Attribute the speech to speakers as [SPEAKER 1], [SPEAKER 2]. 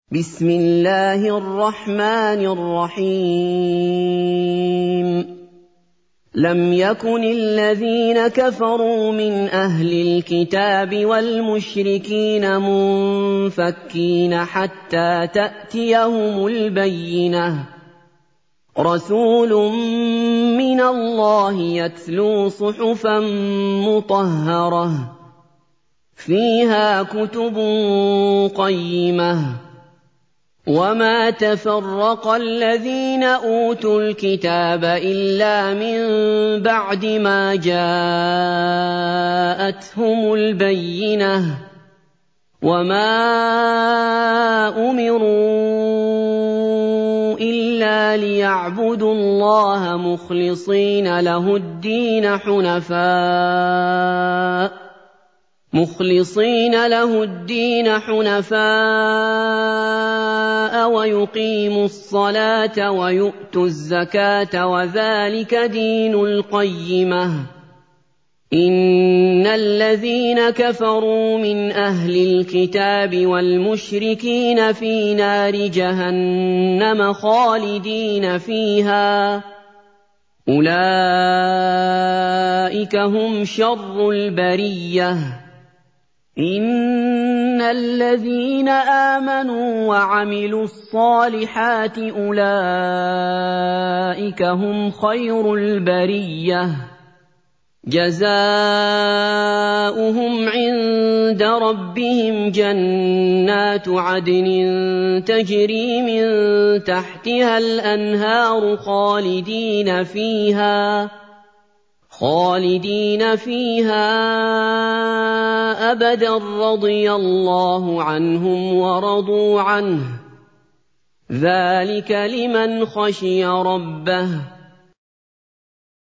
[SPEAKER 1] بسم الله الرحمن الرحيم لم يكن الذين كفروا من أهل الكتاب والمشركين منفكين حتى تأتيهم البينة رسول من الله يتلو صحفا مطهرة فيها كتب قيمة وما تفرق الذين أوتوا الكتاب إلا من بعد ما جاءتهم البينة وما أمروا إلا ليعبدوا الله مخلصين له الدين حنفاء ويقيموا الصلاة ويؤتوا الزكاة وذلك دين القيمة إن الذين كفروا من أهل الكتاب والمشركين في نار جهنم خالدين فيها أولئك هم شر البرية إن الذين آمنوا وعملوا الصالحات أولئك هم خير البرية جزاؤهم عند ربهم جنات عدن تجري من تحتها الأنهار خالدين فيها أبدا رضي الله عنهم ورضوا عنه ذلك لمن خشي ربه